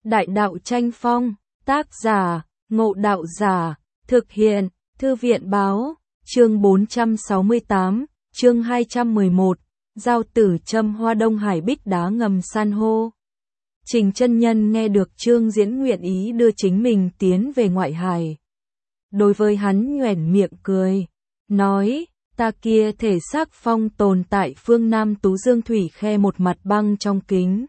Đại đạo tranh phong, tác giả, Ngộ Đạo Giả, thực hiện, Thư viện báo, chương 468, chương 211, giao tử châm hoa Đông Hải bích đá ngầm san hô. Trình chân nhân nghe được Trương Diễn nguyện ý đưa chính mình tiến về ngoại hải. Đối với hắn nhoẻn miệng cười, nói, ta kia thể xác phong tồn tại phương Nam Tú Dương Thủy khe một mặt băng trong kính.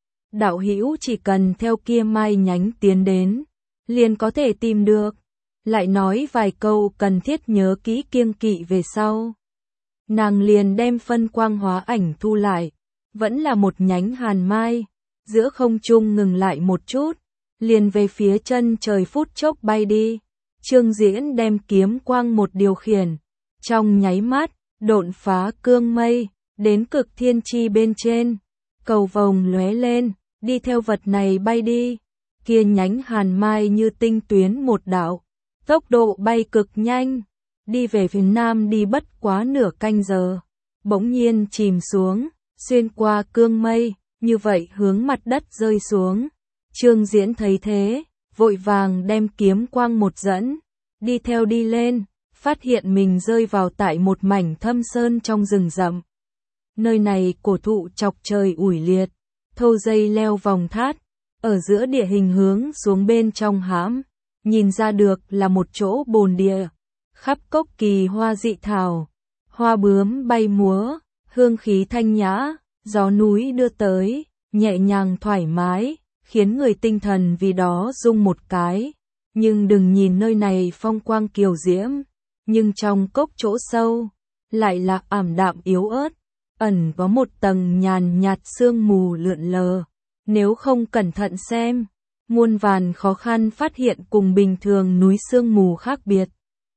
Đạo hữu chỉ cần theo kia mai nhánh tiến đến, liền có thể tìm được. Lại nói vài câu cần thiết nhớ kỹ kiêng kỵ về sau. Nàng liền đem phân quang hóa ảnh thu lại, vẫn là một nhánh hàn mai, giữa không trung ngừng lại một chút, liền về phía chân trời phút chốc bay đi. Trương Diễn đem kiếm quang một điều khiển, trong nháy mắt, độn phá cương mây, đến cực thiên chi bên trên, cầu vồng lóe lên, đi theo vật này bay đi. Kia nhánh hàn mai như tinh tuyến một đạo, tốc độ bay cực nhanh, đi về phía nam đi bất quá nửa canh giờ, bỗng nhiên chìm xuống, xuyên qua cương mây, như vậy hướng mặt đất rơi xuống. Trương Diễn thấy thế, vội vàng đem kiếm quang một dẫn, đi theo đi lên, phát hiện mình rơi vào tại một mảnh thâm sơn trong rừng rậm. Nơi này cổ thụ chọc trời ủi liệt, thâu dây leo vòng thát, ở giữa địa hình hướng xuống bên trong hãm, nhìn ra được là một chỗ bồn địa, khắp cốc kỳ hoa dị thảo, hoa bướm bay múa, hương khí thanh nhã, gió núi đưa tới, nhẹ nhàng thoải mái, khiến người tinh thần vì đó rung một cái. Nhưng đừng nhìn nơi này phong quang kiều diễm, nhưng trong cốc chỗ sâu, lại là ảm đạm yếu ớt, ẩn có một tầng nhàn nhạt sương mù lượn lờ. Nếu không cẩn thận xem, muôn vàn khó khăn phát hiện cùng bình thường núi sương mù khác biệt.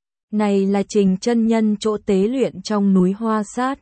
Này là Trình chân nhân chỗ tế luyện trong núi Hoa Sát.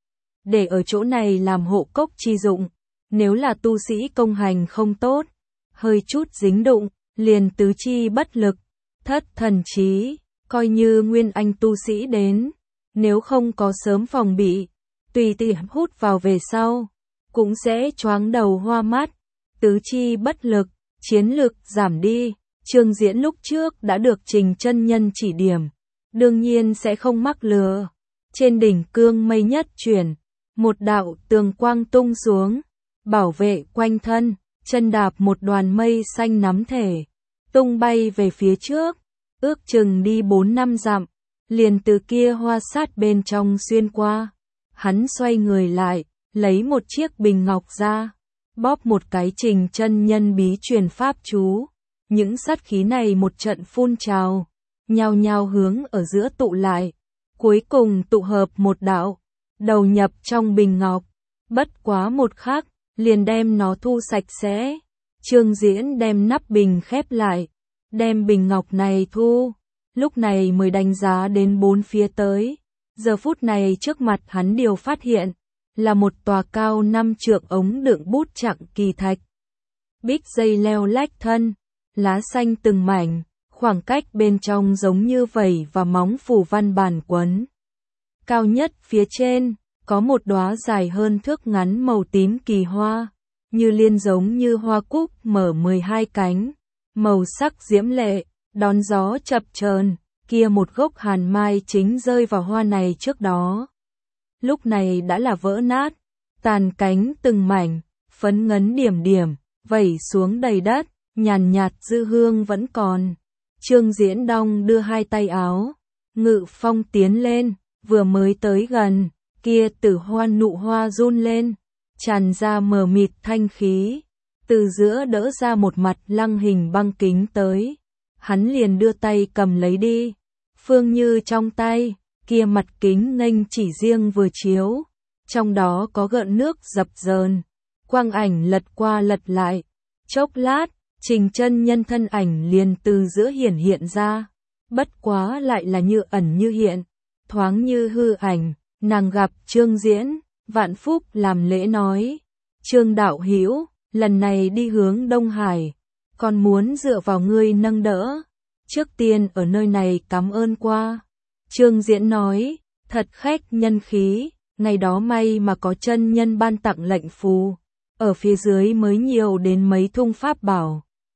Để ở chỗ này làm hộ cốc chi dụng, nếu là tu sĩ công hành không tốt, hơi chút dính đụng, liền tứ chi bất lực, thất thần trí, coi như nguyên anh tu sĩ đến, nếu không có sớm phòng bị, tùy tiện hút vào về sau, cũng sẽ choáng đầu hoa mắt, tứ chi bất lực, chiến lực giảm đi. Trương Diễn lúc trước đã được Trình chân nhân chỉ điểm, đương nhiên sẽ không mắc lừa. Trên đỉnh cương mây nhất chuyển, một đạo tường quang tung xuống, bảo vệ quanh thân, chân đạp một đoàn mây xanh nắm thể, tung bay về phía trước, ước chừng đi 4-5 dặm, liền từ kia hoa sát bên trong xuyên qua. Hắn xoay người lại, lấy một chiếc bình ngọc ra, bóp một cái Trình chân nhân bí truyền pháp chú. Những sát khí này một trận phun trào, nhao nhao hướng ở giữa tụ lại, cuối cùng tụ hợp một đạo, đầu nhập trong bình ngọc, bất quá một khắc, liền đem nó thu sạch sẽ. Trương Diễn đem nắp bình khép lại, đem bình ngọc này thu, lúc này mới đánh giá đến bốn phía tới. Giờ phút này trước mặt hắn điều phát hiện, là một tòa cao 5 trượng ống đựng bút chặng kỳ thạch. Bích dây leo lách thân, lá xanh từng mảnh, khoảng cách bên trong giống như vẩy và móng phù văn bản quấn. Cao nhất phía trên, có một đóa dài hơn thước ngắn màu tím kỳ hoa, như liên giống như hoa cúc mở 12 cánh, màu sắc diễm lệ, đón gió chập chờn. Kia một gốc hàn mai chính rơi vào hoa này trước đó, lúc này đã là vỡ nát, tàn cánh từng mảnh, phấn ngấn điểm điểm, vẩy xuống đầy đất, nhàn nhạt dư hương vẫn còn. Trương Diễn đong đưa hai tay áo, ngự phong tiến lên, vừa mới tới gần, kia tử hoa nụ hoa run lên, tràn ra mờ mịt thanh khí, từ giữa đỡ ra một mặt lăng hình băng kính tới. Hắn liền đưa tay cầm lấy đi, Phương Như trong tay, kia mặt kính nghênh chỉ riêng vừa chiếu, trong đó có gợn nước dập dờn, quang ảnh lật qua lật lại, chốc lát, Trình chân nhân thân ảnh liền từ giữa hiển hiện ra, bất quá lại là như ẩn như hiện, thoáng như hư ảnh. Nàng gặp Trương Diễn, vạn phúc làm lễ nói, Trương đạo hữu, lần này đi hướng Đông Hải, còn muốn dựa vào ngươi nâng đỡ, trước tiên ở nơi này cảm ơn qua. Trương Diễn nói, thật khách nhân khí, ngày đó may mà có chân nhân ban tặng lệnh phù, ở phía dưới mới nhiều đến mấy thung pháp bảo,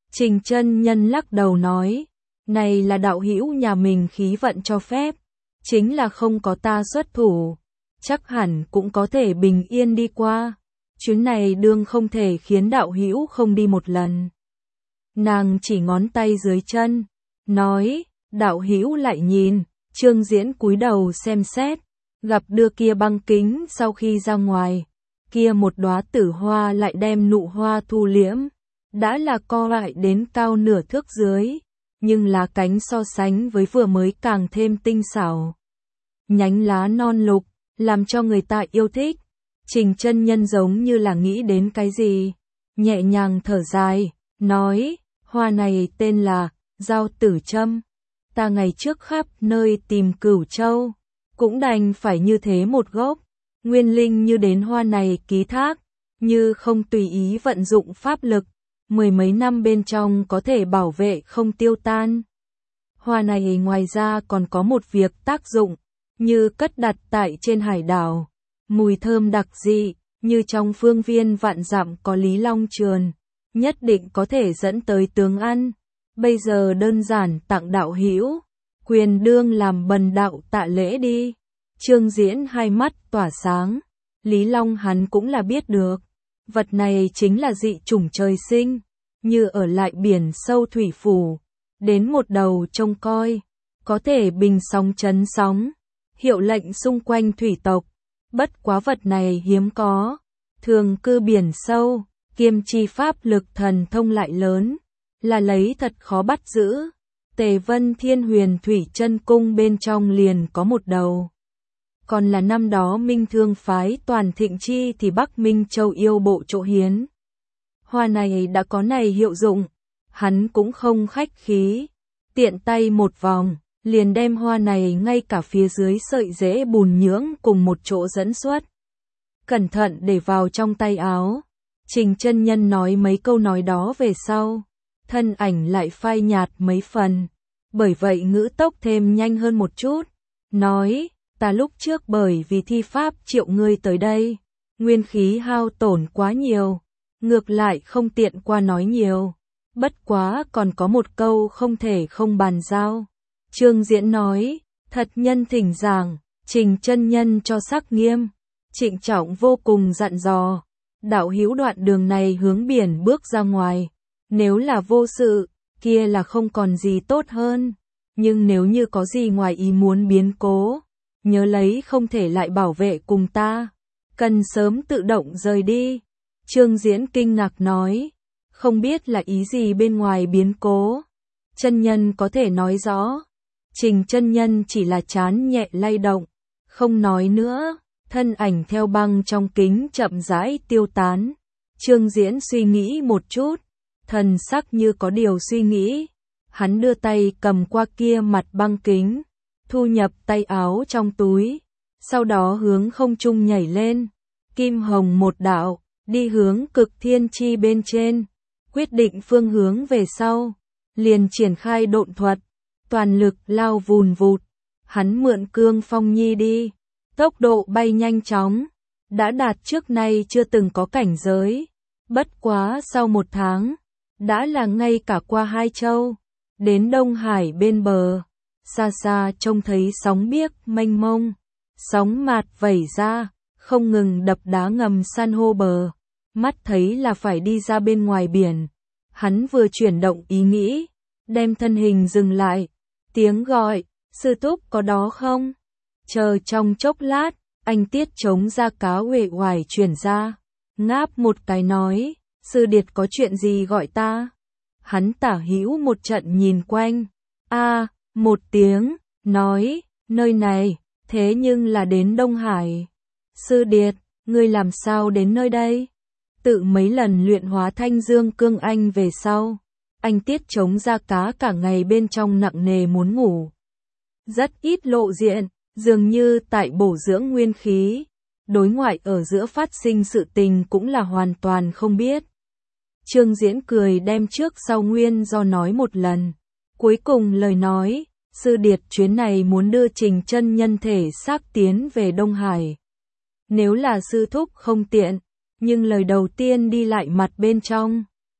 Trình chân nhân lắc đầu nói, này là đạo hữu nhà mình khí vận cho phép, chính là không có ta xuất thủ, chắc hẳn cũng có thể bình yên đi qua. Chuyến này đương không thể khiến đạo hữu không đi một lần. Nàng chỉ ngón tay dưới chân, nói, đạo hữu lại nhìn. Trương Diễn cúi đầu xem xét, gặp đưa kia băng kính sau khi ra ngoài, kia một đóa tử hoa lại đem nụ hoa thu liễm, đã là co lại đến cao nửa thước dưới, nhưng lá cánh so sánh với vừa mới càng thêm tinh xảo. Nhánh lá non lục, làm cho người ta yêu thích. Trình chân nhân giống như là nghĩ đến cái gì, nhẹ nhàng thở dài, nói, hoa này tên là Giao Tử Trâm. Ta ngày trước khắp nơi tìm Cửu Châu, cũng đành phải như thế một gốc, nguyên linh như đến hoa này ký thác, như không tùy ý vận dụng pháp lực, mười mấy năm bên trong có thể bảo vệ không tiêu tan. Hoa này ngoài ra còn có một việc tác dụng, như cất đặt tại trên hải đảo, mùi thơm đặc dị, như trong phương viên vạn dặm có Lý Long Trườn, nhất định có thể dẫn tới tướng ăn. Bây giờ đơn giản tặng đạo hữu, quyền đương làm bần đạo tạ lễ đi. Trương Diễn hai mắt tỏa sáng, Lý Long hắn cũng là biết được, vật này chính là dị chủng trời sinh, như ở lại biển sâu thủy phủ, đến một đầu trông coi, có thể bình sóng chấn sóng, hiệu lệnh xung quanh thủy tộc. Bất quá vật này hiếm có, thường cư biển sâu, kiêm chi pháp lực thần thông lại lớn, là lấy thật khó bắt giữ. Tề Vân Thiên Huyền Thủy Chân Cung bên trong liền có một đầu. Còn là năm đó Minh Thương phái toàn thịnh chi thì Bắc Minh Châu yêu bộ chỗ hiến. Hoa này đã có này hiệu dụng, hắn cũng không khách khí, tiện tay một vòng, liền đem hoa này ngay cả phía dưới sợi rễ bùn nhưỡng cùng một chỗ dẫn xuất. Cẩn thận để vào trong tay áo. Trình chân nhân nói mấy câu nói đó về sau, thân ảnh lại phai nhạt mấy phần, bởi vậy ngữ tốc thêm nhanh hơn một chút, nói, ta lúc trước bởi vì thi pháp triệu ngươi tới đây, nguyên khí hao tổn quá nhiều, ngược lại không tiện qua nói nhiều, bất quá còn có một câu không thể không bàn giao. Trương Diễn nói, thật nhân thỉnh giảng, Trình chân nhân cho sắc nghiêm, trịnh trọng vô cùng dặn dò, đạo hữu đoạn đường này hướng biển bước ra ngoài, nếu là vô sự, kia là không còn gì tốt hơn, nhưng nếu như có gì ngoài ý muốn biến cố, nhớ lấy không thể lại bảo vệ cùng ta, cần sớm tự động rời đi. Trương Diễn kinh ngạc nói, không biết là ý gì bên ngoài biến cố, chân nhân có thể nói rõ. Trình chân nhân chỉ là trán nhẹ lay động, không nói nữa, thân ảnh theo băng trong kính chậm rãi tiêu tán. Trương Diễn suy nghĩ một chút, thần sắc như có điều suy nghĩ, hắn đưa tay cầm qua kia mặt băng kính, thu nhập tay áo trong túi, sau đó hướng không trung nhảy lên, kim hồng một đạo, đi hướng cực thiên chi bên trên, quyết định phương hướng về sau, liền triển khai độn thuật, toàn lực lao vùn vụt, hắn mượn cương phong nhi đi, tốc độ bay nhanh chóng, đã đạt trước nay chưa từng có cảnh giới, bất quá sau một tháng, đã là ngay cả qua hai châu, đến Đông Hải bên bờ, xa xa trông thấy sóng biếc mênh mông, sóng mạt vẩy ra, không ngừng đập đá ngầm san hô bờ, mắt thấy là phải đi ra bên ngoài biển, hắn vừa chuyển động ý nghĩ, đem thân hình dừng lại, tiếng gọi, sư thúc có đó không? Chờ trong chốc lát, anh Tiết chống ra cá uể oải chuyển ra, ngáp một cái nói, sư điệt có chuyện gì gọi ta? Hắn tả hữu một trận nhìn quanh, một tiếng, nói, nơi này, thế nhưng là đến Đông Hải. Sư điệt, ngươi làm sao đến nơi đây? Tự mấy lần luyện hóa thanh dương cương anh về sau, anh Tiết chống ra cá cả ngày bên trong nặng nề muốn ngủ. Rất ít lộ diện, dường như tại bổ dưỡng nguyên khí, đối ngoại ở giữa phát sinh sự tình cũng là hoàn toàn không biết. Trương Diễn cười đem trước sau nguyên do nói một lần, cuối cùng lời nói, sư điệt chuyến này muốn đưa Trình chân nhân thể xác tiến về Đông Hải. Nếu là sư thúc không tiện, nhưng lời đầu tiên đi lại mặt bên trong,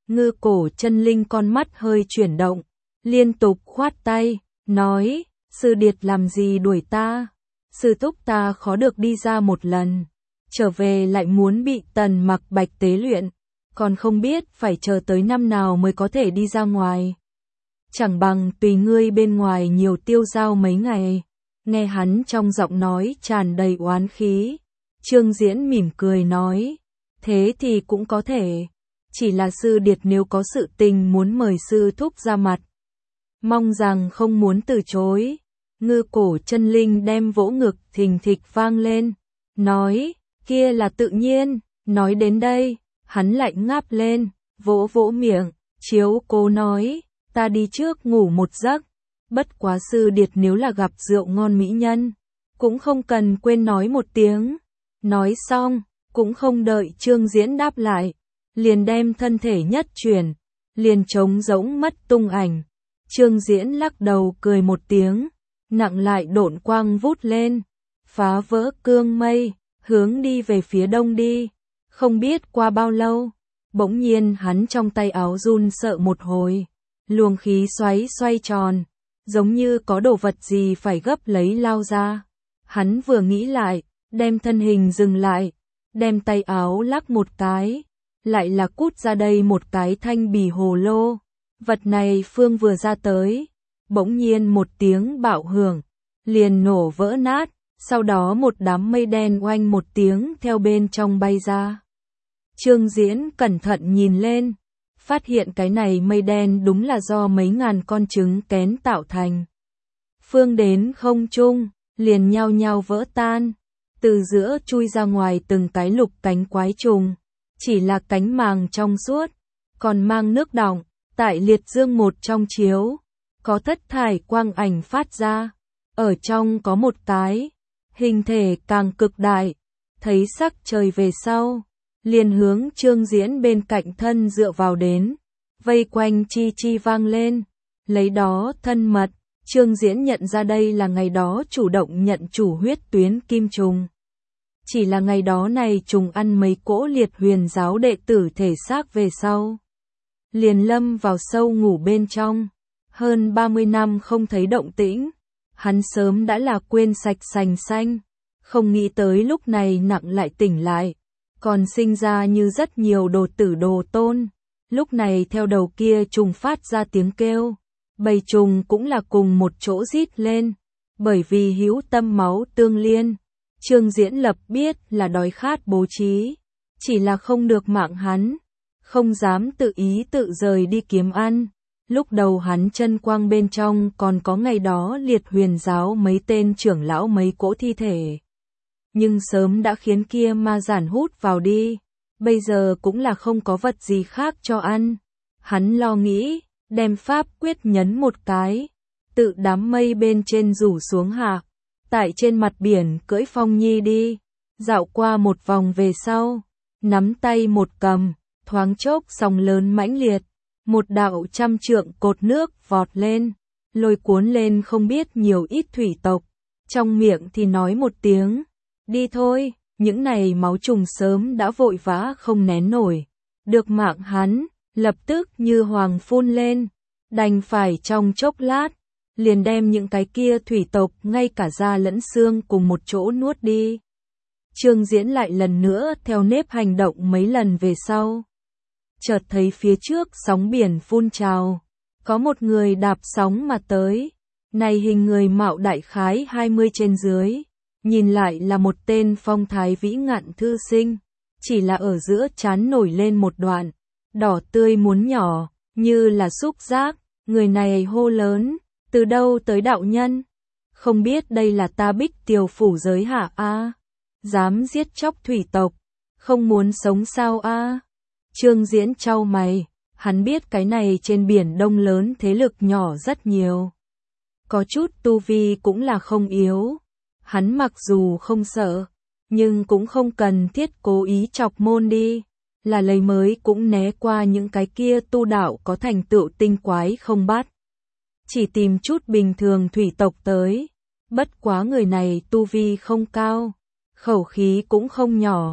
Ngư Cổ Chân Linh con mắt hơi chuyển động, liên tục khoát tay, nói, sư điệt làm gì đuổi ta? Sư thúc ta khó được đi ra một lần, trở về lại muốn bị Tần Mặc Bạch tế luyện, còn không biết phải chờ tới năm nào mới có thể đi ra ngoài. Chẳng bằng tùy ngươi bên ngoài nhiều tiêu dao mấy ngày. Nghe hắn trong giọng nói tràn đầy oán khí, Trương Diễn mỉm cười nói, thế thì cũng có thể, chỉ là sư điệt nếu có sự tình muốn mời sư thúc ra mặt, mong rằng không muốn từ chối. Ngư Cổ Chân Linh đem vỗ ngực thình thịch vang lên, nói, kia là tự nhiên. Nói đến đây, hắn lại ngáp lên, vỗ vỗ miệng, chiếu cố nói, ta đi trước ngủ một giấc, bất quá sư điệt nếu là gặp rượu ngon mỹ nhân, cũng không cần quên nói một tiếng. Nói xong, cũng không đợi Trương Diễn đáp lại, liền đem thân thể nhất chuyển, liền trống rỗng mất tung ảnh. Trương Diễn lắc đầu cười một tiếng, nặng lại độn quang vút lên, phá vỡ cương mây, hướng đi về phía đông đi. Không biết qua bao lâu, bỗng nhiên hắn trong tay áo run sợ một hồi, luồng khí xoay tròn, giống như có đồ vật gì phải gấp lấy lao ra. Hắn vừa nghĩ lại, đem thân hình dừng lại, đem tay áo lắc một cái, lại là cút ra đây một cái thanh bì hồ lô. Vật này phương vừa ra tới, bỗng nhiên một tiếng bạo hưởng, liền nổ vỡ nát, sau đó một đám mây đen oanh một tiếng theo bên trong bay ra. Trương Diễn cẩn thận nhìn lên, phát hiện cái này mây đen đúng là do mấy ngàn con trứng kén tạo thành. Phương đến không trung, liền nhao nhao vỡ tan, từ giữa chui ra ngoài từng cái lục cánh quái trùng, chỉ là cánh màng trong suốt, còn mang nước đọng, tại liệt dương một trong chiếu, có thất thải quang ảnh phát ra, ở trong có một cái, hình thể càng cực đại, thấy sắc trời về sau, liền hướng Trương Diễn bên cạnh thân dựa vào đến, vây quanh chi chi vang lên, lấy đó thân mật. Trương Diễn nhận ra đây là ngày đó chủ động nhận chủ huyết tuyến kim trùng. Chỉ là ngày đó này trùng ăn mấy cỗ liệt huyền giáo đệ tử thể xác về sau, liền lâm vào sâu ngủ bên trong. Hơn 30 năm không thấy động tĩnh, hắn sớm đã là quên sạch sành xanh, không nghĩ tới lúc này nặng lại tỉnh lại, còn sinh ra như rất nhiều đồ tử đồ tôn. Lúc này theo đầu kia trùng phát ra tiếng kêu, bầy trùng cũng là cùng một chỗ rít lên, bởi vì hữu tâm máu tương liên. Trương Diễn lập biết là đói khát bố trí, chỉ là không được mạng hắn, không dám tự ý tự rời đi kiếm ăn. Lúc đầu hắn chân quang bên trong còn có ngày đó liệt huyền giáo mấy tên trưởng lão mấy cỗ thi thể, nhưng sớm đã khiến kia ma giản hút vào đi, bây giờ cũng là không có vật gì khác cho ăn. Hắn lo nghĩ, đem pháp quyết nhấn một cái, tự đám mây bên trên rủ xuống hạ, tại trên mặt biển cưỡi phong nhi đi, dạo qua một vòng về sau, nắm tay một cầm, thoáng chốc sóng lớn mãnh liệt, một đạo 100 trượng cột nước vọt lên, lôi cuốn lên không biết nhiều ít thủy tộc, trong miệng thì nói một tiếng, đi thôi. Những này máu trùng sớm đã vội vã không nén nổi, được mạng hắn, lập tức như hoàng phun lên, đành phải trong chốc lát, liền đem những cái kia thủy tộc ngay cả da lẫn xương cùng một chỗ nuốt đi. Trương Diễn lại lần nữa theo nếp hành động mấy lần về sau, chợt thấy phía trước sóng biển phun trào, có một người đạp sóng mà tới, này hình người mạo đại khái 20 trên dưới. Nhìn lại là một tên phong thái vĩ ngạn thư sinh, chỉ là ở giữa trán nổi lên một đoạn, đỏ tươi muốn nhỏ, như là xúc giác. Người này hô lớn, từ đâu tới đạo nhân? Không biết đây là ta Bích Tiều phủ giới hả a? Dám giết chóc thủy tộc, không muốn sống sao a? Trương Diễn chau mày, hắn biết cái này trên biển đông lớn thế lực nhỏ rất nhiều, có chút tu vi cũng là không yếu. Hắn mặc dù không sợ, nhưng cũng không cần thiết cố ý chọc môn đi, là lấy mới cũng né qua những cái kia tu đạo có thành tựu tinh quái không bắt. Chỉ tìm chút bình thường thủy tộc tới, bất quá người này tu vi không cao, khẩu khí cũng không nhỏ,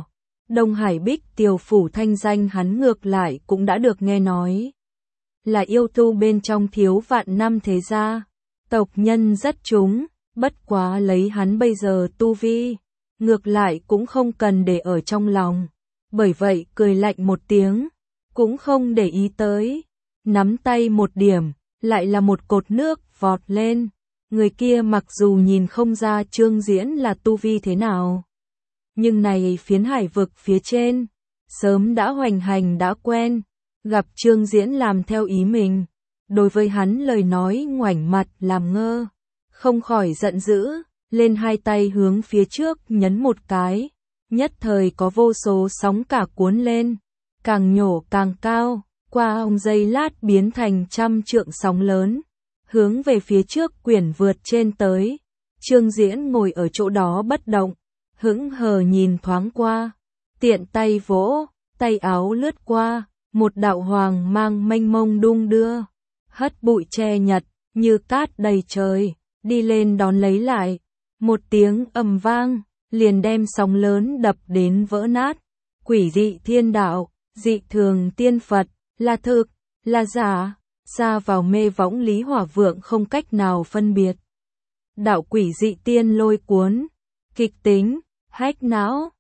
Đông Hải Bích Tiều Phủ thanh danh hắn ngược lại cũng đã được nghe nói. Là yêu tu bên trong thiếu vạn năm thế gia, tộc nhân rất chúng, bất quá lấy hắn bây giờ tu vi, ngược lại cũng không cần để ở trong lòng. Bởi vậy cười lạnh một tiếng, cũng không để ý tới, nắm tay một điểm, lại là một cột nước vọt lên. Người kia mặc dù nhìn không ra Trương Diễn là tu vi thế nào, nhưng này phiến hải vực phía trên, sớm đã hoành hành đã quen, gặp Trương Diễn làm theo ý mình, đối với hắn lời nói ngoảnh mặt làm ngơ, không khỏi giận dữ, lên hai tay hướng phía trước nhấn một cái, nhất thời có vô số sóng cả cuốn lên, càng nhổ càng cao, qua ông giây lát biến thành trăm trượng sóng lớn, hướng về phía trước quyển vượt trên tới. Trương Diễn ngồi ở chỗ đó bất động, hững hờ nhìn thoáng qua, tiện tay vỗ, tay áo lướt qua, một đạo hoàng mang mênh mông đung đưa, hất bụi che nhật, như cát đầy trời, đi lên đón lấy lại. Một tiếng ầm vang, liền đem sóng lớn đập đến vỡ nát. Quỷ dị thiên đạo, dị thường tiên Phật, là thực, là giả, xa vào mê võng Lý Hỏa Vượng không cách nào phân biệt. Đạo quỷ dị tiên lôi cuốn, kịch tính, hách não,